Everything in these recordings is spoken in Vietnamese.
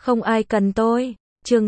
Không ai cần tôi. Chương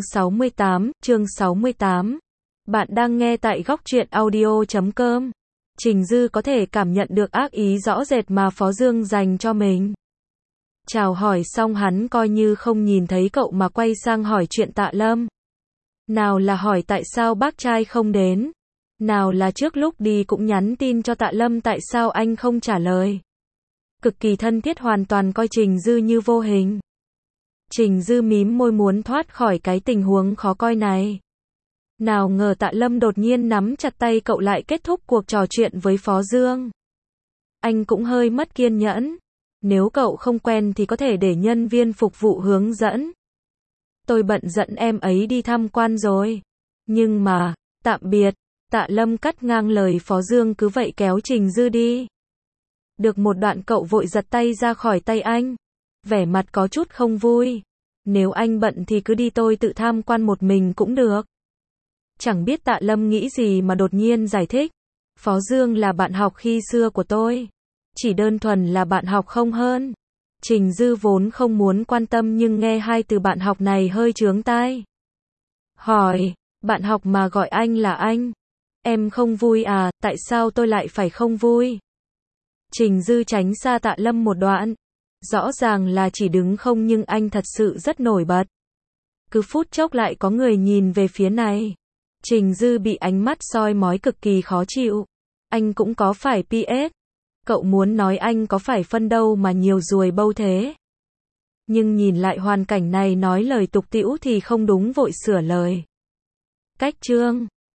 68. Bạn đang nghe tại góc truyện audio.com. Trình Dư có thể cảm nhận được ác ý rõ rệt mà Phó Dương dành cho mình. Chào hỏi xong hắn coi như không nhìn thấy cậu mà quay sang hỏi chuyện Tạ Lâm. Nào là hỏi tại sao bác trai không đến. Nào là trước lúc đi cũng nhắn tin cho Tạ Lâm tại sao anh không trả lời. Cực kỳ thân thiết, hoàn toàn coi Trình Dư như vô hình. Trình Dư mím môi muốn thoát khỏi cái tình huống khó coi này. Nào ngờ Tạ Lâm đột nhiên nắm chặt tay cậu lại kết thúc cuộc trò chuyện với Phó Dương. Anh cũng hơi mất kiên nhẫn. Nếu cậu không quen thì có thể để nhân viên phục vụ hướng dẫn. Tôi bận dẫn em ấy đi tham quan rồi. Nhưng mà, tạm biệt. Tạ Lâm cắt ngang lời Phó Dương, cứ vậy kéo Trình Dư đi. Được một đoạn cậu vội giật tay ra khỏi tay anh. Vẻ mặt có chút không vui. Nếu anh bận thì cứ đi, tôi tự tham quan một mình cũng được. Chẳng biết Tạ Lâm nghĩ gì mà đột nhiên giải thích. Phó Dương là bạn học khi xưa của tôi. Chỉ đơn thuần là bạn học không hơn. Trình Dư vốn không muốn quan tâm nhưng nghe hai từ bạn học này hơi chướng tai. Hỏi, bạn học mà gọi anh là anh. Em không vui à, tại sao tôi lại phải không vui? Trình Dư tránh xa Tạ Lâm một đoạn. Rõ ràng là chỉ đứng không nhưng anh thật sự rất nổi bật. Cứ phút chốc lại có người nhìn về phía này. Trình Dư bị ánh mắt soi mói cực kỳ khó chịu. Anh cũng có phải PS. Cậu muốn nói anh có phải phân đâu mà nhiều ruồi bâu thế. Nhưng nhìn lại hoàn cảnh này nói lời tục tĩu thì không đúng, vội sửa lời. Cách chương